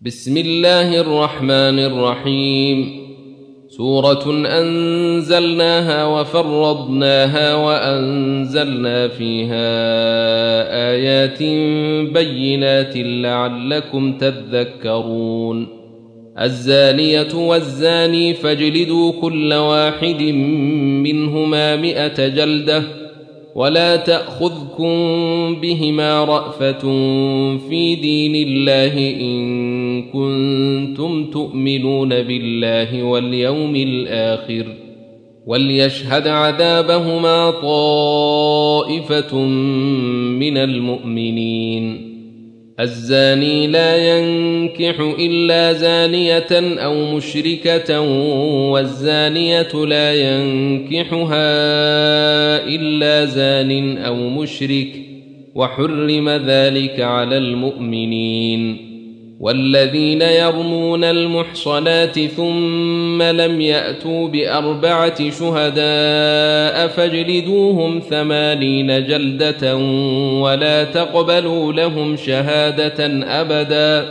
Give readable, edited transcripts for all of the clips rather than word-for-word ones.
بسم الله الرحمن الرحيم. سورة أنزلناها وفرضناها وأنزلنا فيها آيات بينات لعلكم تذكرون. الزانية والزاني فاجلدوا كل واحد منهما 100 جلدة ولا تأخذكم بهما رأفة في دين الله إن كنتم تؤمنون بالله واليوم الآخر وليشهد عذابهما طائفة من المؤمنين. الزاني لا ينكح إلا زانية أو مشركة والزانية لا ينكحها إلا زان أو مشرك وحرم ذلك على المؤمنين. والذين يرمون المحصنات ثم لم يأتوا ب4 شهداء فاجلدوهم 80 جلدة ولا تقبلوا لهم شهادة أبدا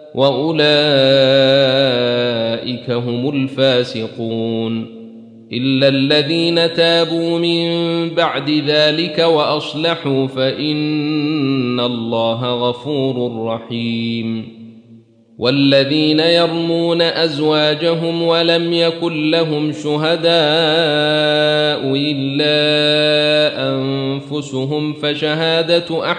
وأولئك هم الفاسقون. إلا الذين تابوا من بعد ذلك وأصلحوا فإن الله غفور رحيم. والذين يرمون أزواجهم ولم يكن لهم شهداء إلا أنفسهم فشهادة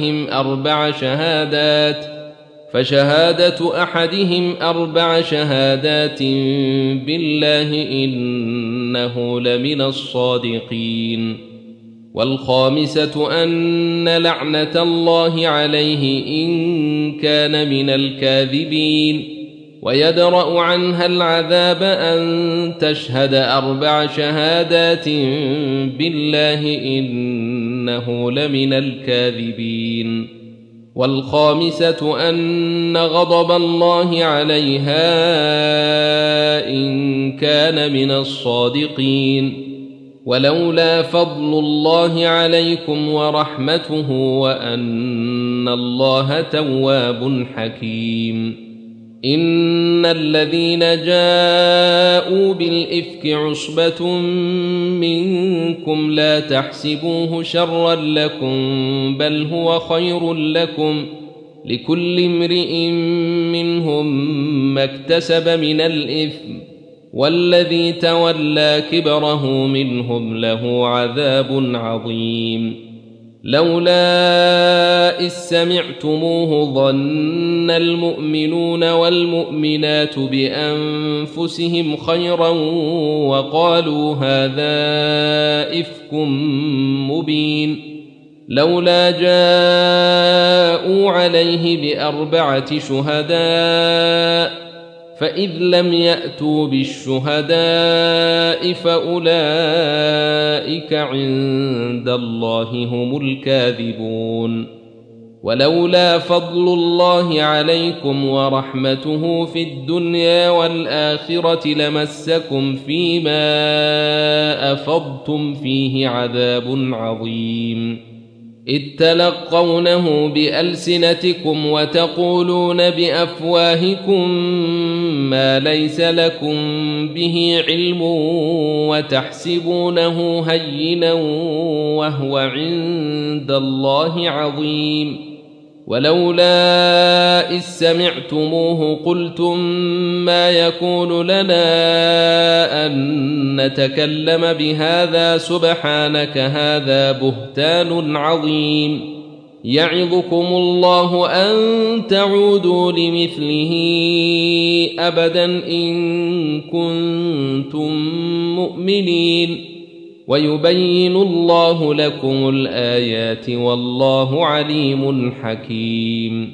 أحدهم 4 شهادات بالله إنه لمن الصادقين. والخامسة أن لعنة الله عليه إن كان من الكاذبين ويدرأ عنها العذاب أن تشهد 4 شهادات بالله إنه لمن الكاذبين. والخامسة أن غضب الله عليها إن كان من الصادقين. ولولا فضل الله عليكم ورحمته وأن الله تواب حكيم. إن الذين جاءوا بالإفك عصبة منكم لا تحسبوه شرا لكم بل هو خير لكم لكل امرئ منهم ما اكتسب من الإثم والذي تولى كبره منهم له عذاب عظيم. لولا إذ سمعتموه ظن المؤمنون والمؤمنات بأنفسهم خيرا وقالوا هذا إفك مبين. لولا جاءوا عليه ب4 شهداء فإذ لم يأتوا بالشهداء فأولئك عند الله هم الكاذبون. ولولا فضل الله عليكم ورحمته في الدنيا والآخرة لمسكم فيما أفضتم فيه عذاب عظيم. إذ تلقونه بألسنتكم وتقولون بأفواهكم ما ليس لكم به علم وتحسبونه هينا وهو عند الله عظيم. ولولا إذ سمعتموه قلتم ما يكون لنا أن نتكلم بهذا سبحانك هذا بهتان عظيم. يعظكم الله أن تعودوا لمثله أبدا إن كنتم مؤمنين ويبين الله لكم الآيات والله عليم حكيم.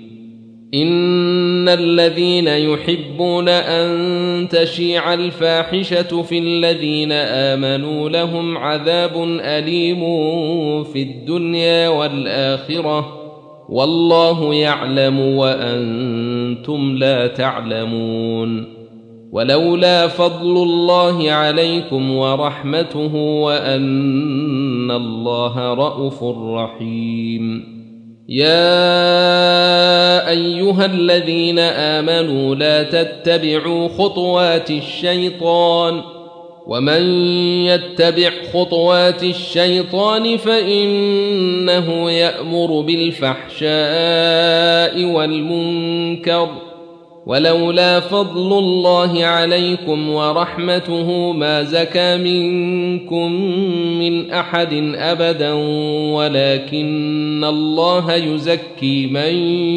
إن الذين يحبون أن تشيع الفاحشة في الذين آمنوا لهم عذاب أليم في الدنيا والآخرة والله يعلم وأنتم لا تعلمون. ولولا فضل الله عليكم ورحمته وأن الله رءوف رحيم. يا أيها الذين آمنوا لا تتبعوا خطوات الشيطان ومن يتبع خطوات الشيطان فإنه يأمر بالفحشاء والمنكر ولولا فضل الله عليكم ورحمته ما زكى منكم من أحد أبدا ولكن الله يزكي من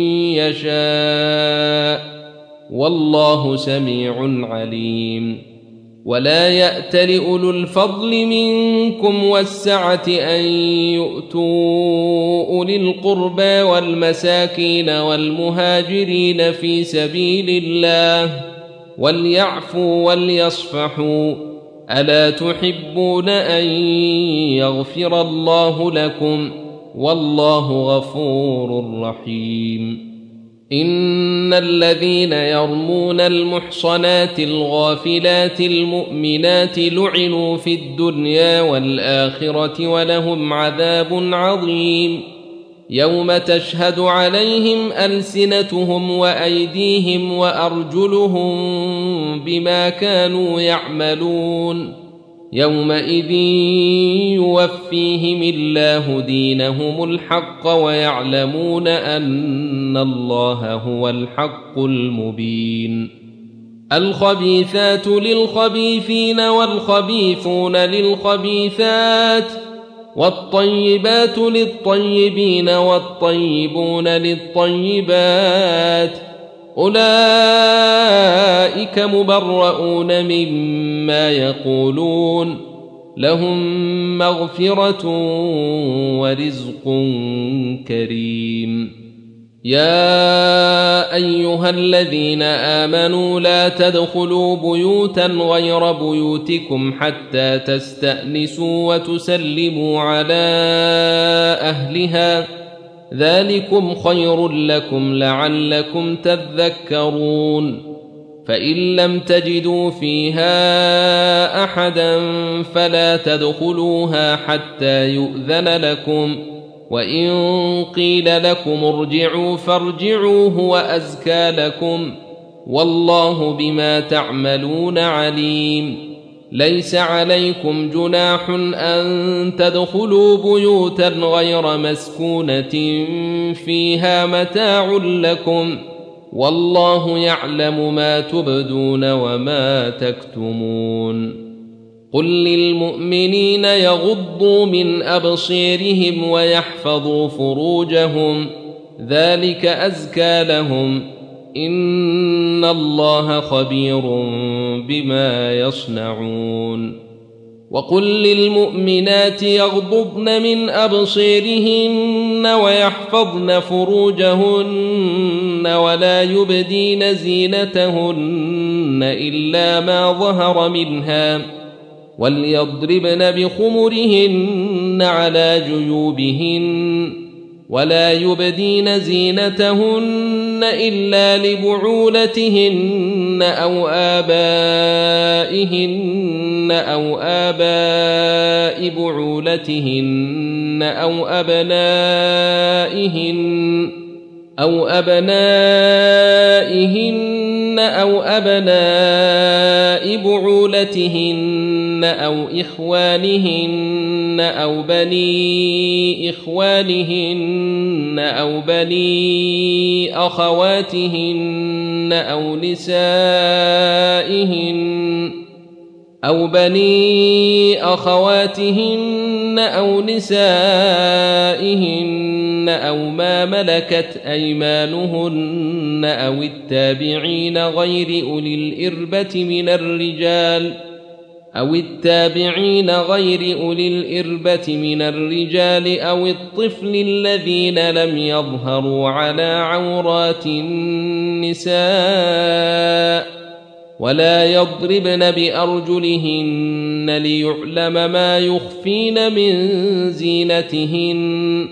يشاء والله سميع عليم ولا يأتل أولو الفضل منكم والسعة أن يؤتوا أولي القربى والمساكين والمهاجرين في سبيل الله وليعفوا وليصفحوا ألا تحبون أن يغفر الله لكم والله غفور رحيم إن الذين يرمون المحصنات الغافلات المؤمنات لعنوا في الدنيا والآخرة ولهم عذاب عظيم يوم تشهد عليهم ألسنتهم وأيديهم وأرجلهم بما كانوا يعملون يومئذ يوفيهم الله دينهم الحق ويعلمون أن الله هو الحق المبين الخبيثات للخبيثين والخبيثون للخبيثات والطيبات للطيبين والطيبون للطيبات أولئك مبرؤون مما يقولون لهم مغفرة ورزق كريم يا أيها الذين آمنوا لا تدخلوا بيوتا غير بيوتكم حتى تستأنسوا وتسلموا على أهلها ذلكم خير لكم لعلكم تذكرون فإن لم تجدوا فيها أحدا فلا تدخلوها حتى يؤذن لكم وإن قيل لكم ارجعوا فارجعوا هو أزكى لكم والله بما تعملون عليم ليس عليكم جناح أن تدخلوا بيوتا غير مسكونة فيها متاع لكم والله يعلم ما تبدون وما تكتمون قل للمؤمنين يغضوا من أبصيرهم ويحفظوا فروجهم ذلك أزكى لهم إن الله خبير بما يصنعون وقل للمؤمنات يغضضن من أبصيرهن ويحفظن فروجهن ولا يبدين زينتهن إلا ما ظهر منها وليضربن بخمرهن على جيوبهن ولا يبدين زينتهن إلا لبعولتهن أو آبائهن أو آباء بعولتهن أو أبنائهن أو أبناء بعولتهن أو إخوانهن أو بني إخوانهن أو بني أخواتهن أو نسائهن أو ما ملكت أيمانهن أو التابعين غير أولي الإربة من الرجال أو الطفل الذين لم يظهروا على عورات النساء ولا يضربن بأرجلهن ليعلم ما يخفين من زينتهن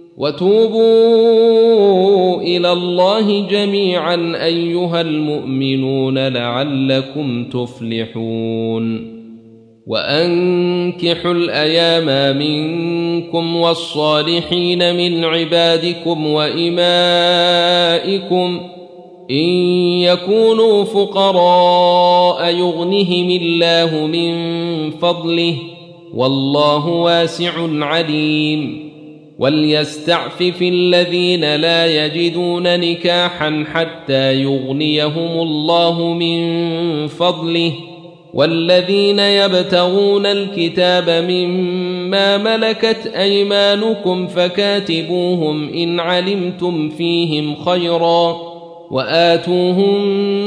وتوبوا إلى الله جميعا أيها المؤمنون لعلكم تفلحون وأنكحوا الأيام منكم والصالحين من عبادكم وإمائكم إن يكونوا فقراء يغنهم الله من فضله والله واسع عليم وليستعفف الذين لا يجدون نكاحا حتى يغنيهم الله من فضله والذين يبتغون الكتاب مما ملكت أيمانكم فكاتبوهم إن علمتم فيهم خيرا وآتوهم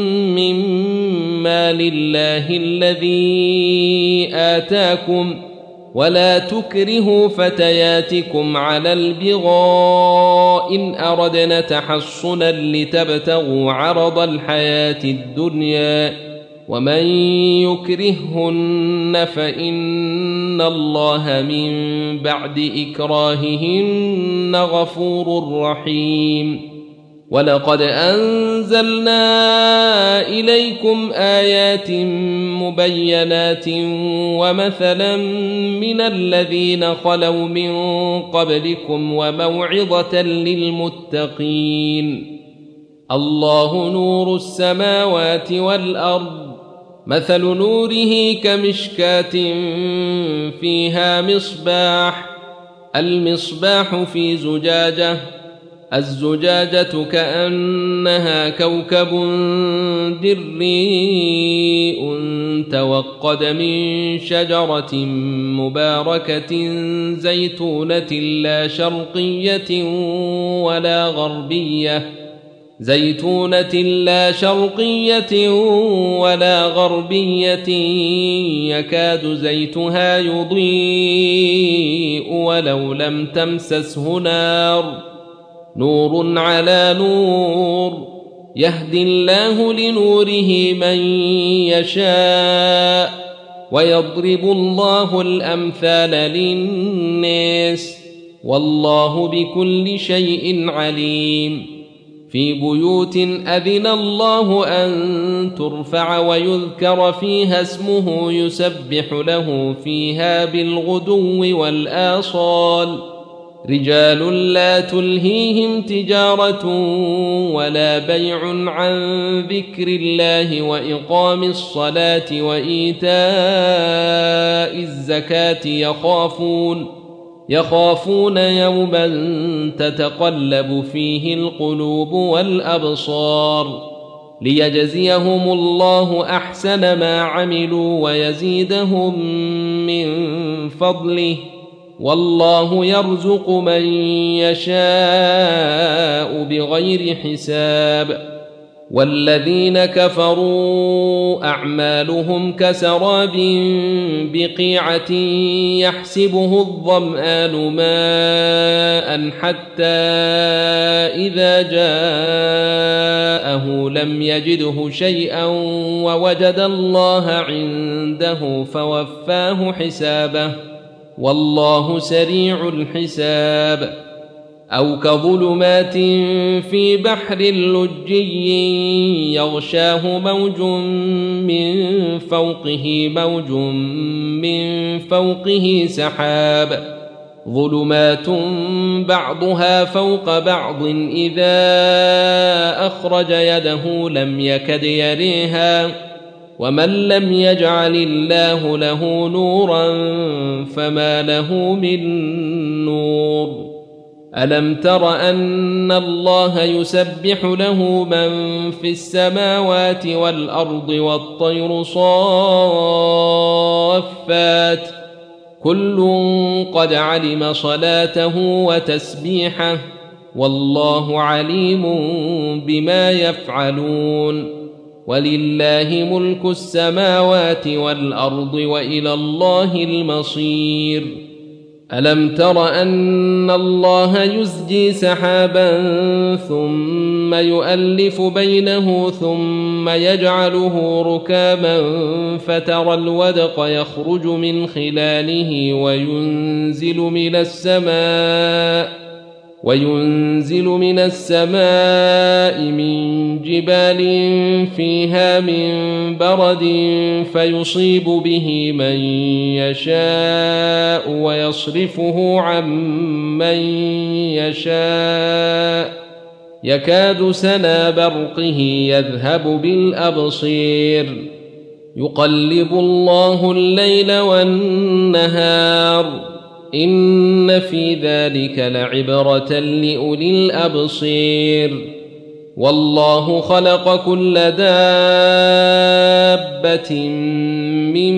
مما لله الذي آتاكم ولا تكرهوا فتياتكم على البغاء إن أردنا تحصنا لتبتغوا عرض الحياة الدنيا ومن يكرههن فإن الله من بعد إكراههن غفور رحيم ولقد أنزلنا إليكم آيات مبينات ومثلا من الذين خلوا من قبلكم وموعظة للمتقين الله نور السماوات والأرض مثل نوره كمشكاة فيها مصباح المصباح في زجاجة الزجاجة كأنها كوكب دريء توقد من شجرة مباركة زيتونة لا شرقية ولا غربية يكاد زيتها يضيء ولو لم تمسسه نور على نور يهدي الله لنوره من يشاء ويضرب الله الأمثال للناس والله بكل شيء عليم في بيوت أذن الله أن ترفع ويذكر فيها اسمه يسبح له فيها بالغدو والآصال رجال لا تلهيهم تجارة ولا بيع عن ذكر الله وإقام الصلاة وإيتاء الزكاة يخافون يوما تتقلب فيه القلوب والأبصار ليجزيهم الله أحسن ما عملوا ويزيدهم من فضله والله يرزق من يشاء بغير حساب والذين كفروا أعمالهم كسراب بقيعة يحسبه الظمآن ماء حتى إذا جاءه لم يجده شيئا ووجد الله عنده فوفاه حسابه والله سريع الحساب أو كظلمات في بحر لجي يغشاه موج من فوقه سحاب ظلمات بعضها فوق بعض إذا أخرج يده لم يكد يريها ومن لم يجعل الله له نورا فما له من نور ألم تر أن الله يسبح له من في السماوات والأرض والطير صافات كل قد علم صلاته وتسبيحه والله عليم بما يفعلون ولله ملك السماوات والأرض وإلى الله المصير ألم تر أن الله يزجي سحابا ثم يؤلف بينه ثم يجعله ركاما فترى الودق يخرج من خلاله وينزل من السماء من جبال فيها من برد فيصيب به من يشاء ويصرفه عن من يشاء يكاد سنا برقه يذهب بالأبصير يقلب الله الليل والنهار إن في ذلك لعبرة لأولي الأبصير والله خلق كل دابة من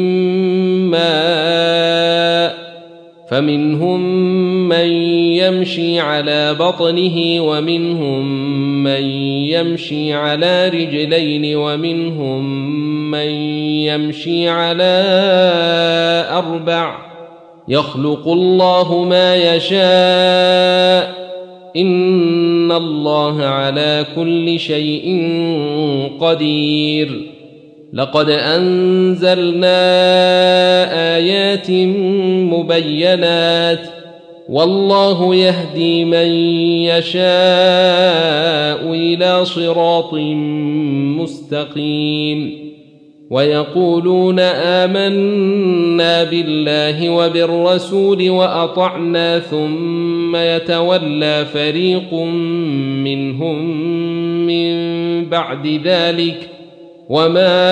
ماء فمنهم من يمشي على بطنه ومنهم من يمشي على رجلين ومنهم من يمشي على أربع يخلق الله ما يشاء إن الله على كل شيء قدير لقد أنزلنا آيات مبينات والله يهدي من يشاء إلى صراط مستقيم ويقولون آمنا بالله وبالرسول وأطعنا ثم يتولى فريق منهم من بعد ذلك وما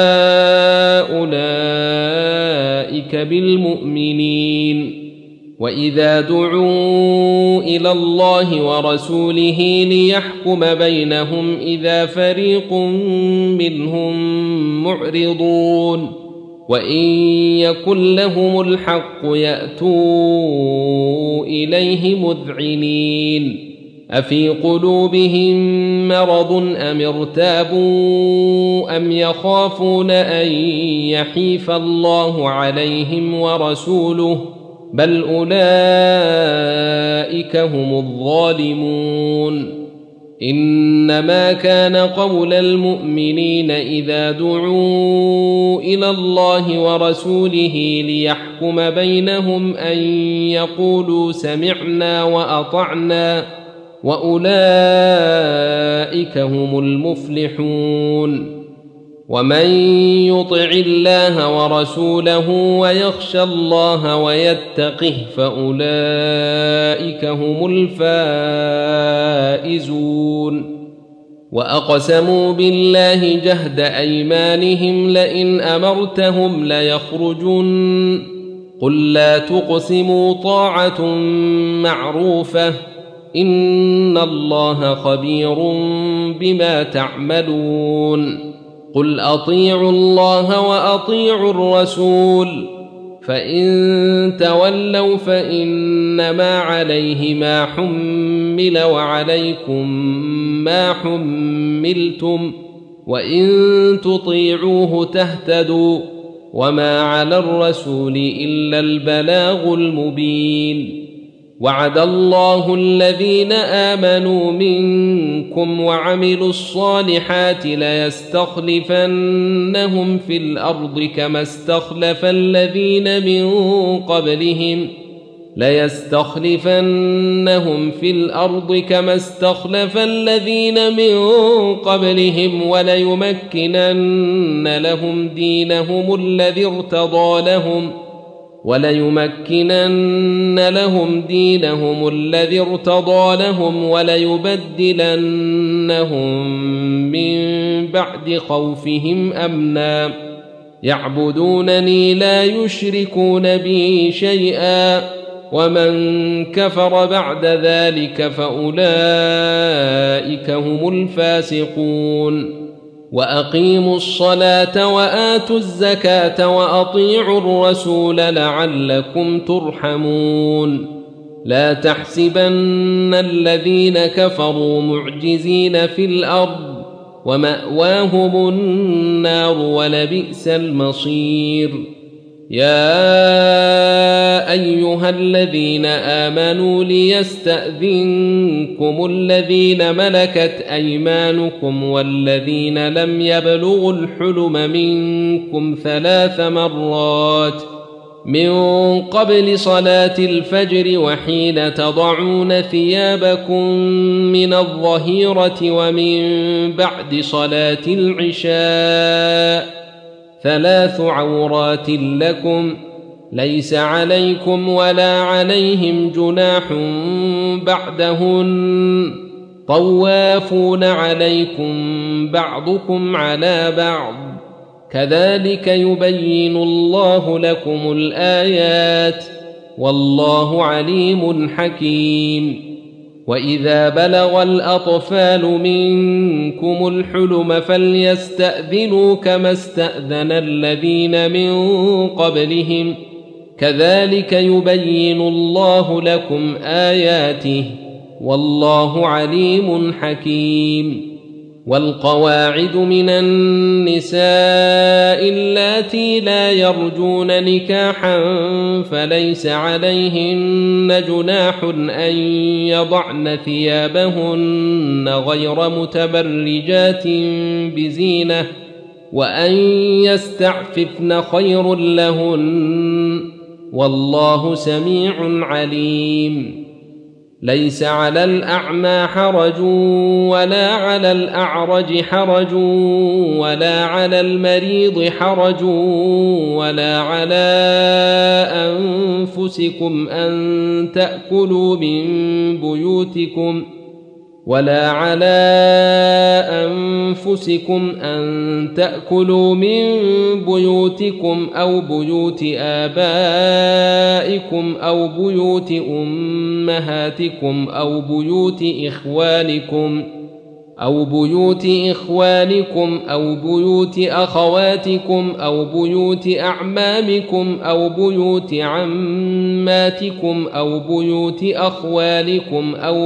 أولئك بالمؤمنين وإذا دعوا إلى الله ورسوله ليحكم بينهم إذا فريق منهم معرضون وإن يكن لهم الحق يأتوا إليه مذعنين أفي قلوبهم مرض أم ارتابوا أم يخافون أن يحيف الله عليهم ورسوله بل أولئك هم الظالمون إنما كان قول المؤمنين إذا دعوا إلى الله ورسوله ليحكم بينهم أن يقولوا سمعنا وأطعنا وأولئك هم المفلحون ومن يطع الله ورسوله ويخشى الله ويتقه فأولئك هم الفائزون وأقسموا بالله جهد أيمانهم لئن أمرتهم ليخرجن قل لا تقسموا طاعة معروفة إن الله خبير بما تعملون قل أطيعوا الله وأطيعوا الرسول فإن تولوا فإنما عليه ما حمل وعليكم ما حملتم وإن تطيعوه تهتدوا وما على الرسول إلا البلاغ المبين وعد الله الذين آمنوا منكم وعملوا الصالحات ليستخلفنهم في الأرض كما استخلف الذين من قبلهم وليمكنن لهم دينهم الذي ارتضى لهم وليبدلنهم من بعد خوفهم أمنا يعبدونني لا يشركون بي شيئا ومن كفر بعد ذلك فأولئك هم الفاسقون وأقيموا الصلاة وآتوا الزكاة وأطيعوا الرسول لعلكم ترحمون لا تحسبن الذين كفروا معجزين في الأرض ومأواهم النار ولبئس المصير يا أيها الذين آمنوا ليستأذنكم الذين ملكت أيمانكم والذين لم يبلغوا الحلم منكم 3 مرات من قبل صلاة الفجر وحين تضعون ثيابكم من الظهيرة ومن بعد صلاة العشاء 3 عورات لكم ليس عليكم ولا عليهم جناح بعدهن طوافون عليكم بعضكم على بعض كذلك يبين الله لكم الآيات والله عليم حكيم وإذا بلغ الأطفال منكم الحلم فليستأذنوا كما استأذن الذين من قبلهم كذلك يبين الله لكم آياته والله عليم حكيم والقواعد من النساء اللاتي لا يرجون نكاحا فليس عليهن جناح أن يضعن ثيابهن غير متبرجات بزينة وأن يستعففن خير لهن والله سميع عليم ليس على الأعمى حرج ولا على الأعرج حرج ولا على المريض حرج ولا على أنفسكم أن تأكلوا من بيوتكم أو بيوت آبائكم أو بيوت أمهاتكم أو بيوت إخوانكم أو بيوت أخواتكم أو بيوت أعمامكم أو بيوت عماتكم أو بيوت أخوالكم أو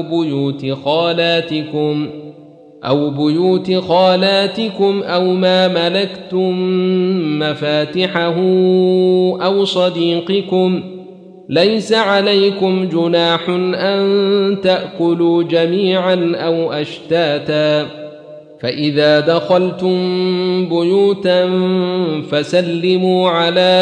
بيوت خالاتكم أو ما ملكتم مفاتحه أو صديقكم ليس عليكم جناح أن تأكلوا جميعا أو أشتاتا فإذا دخلتم بيوتا فسلموا على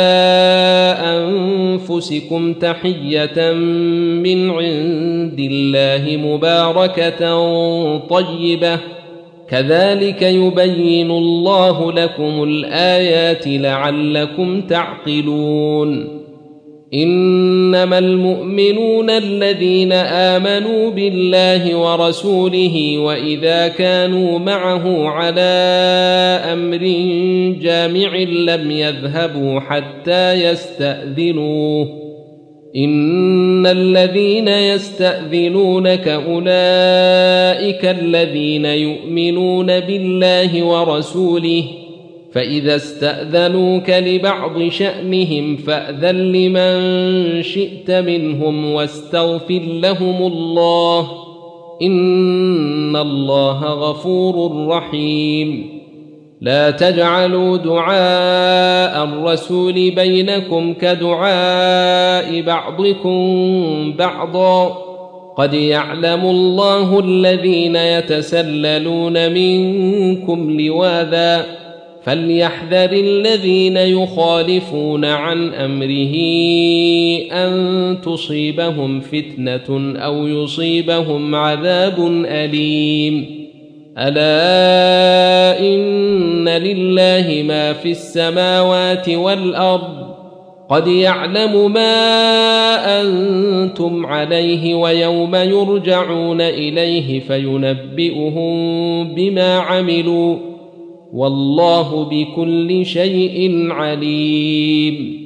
أنفسكم تحية من عند الله مباركة طيبة كذلك يبين الله لكم الآيات لعلكم تعقلون إنما المؤمنون الذين آمنوا بالله ورسوله وإذا كانوا معه على أمر جامع لم يذهبوا حتى يستأذنوه إن الذين يستأذنونك أولئك الذين يؤمنون بالله ورسوله فإذا استأذنوك لبعض شأنهم فأذن لمن شئت منهم واستغفر لهم الله إن الله غفور رحيم لا تجعلوا دعاء الرسول بينكم كدعاء بعضكم بعضا قد يعلم الله الذين يتسللون منكم لواذا فليحذر الذين يخالفون عن أمره أن تصيبهم فتنة أو يصيبهم عذاب أليم ألا إن لله ما في السماوات والأرض قد يعلم ما أنتم عليه ويوم يرجعون إليه فينبئهم بما عملوا والله بكل شيء عليم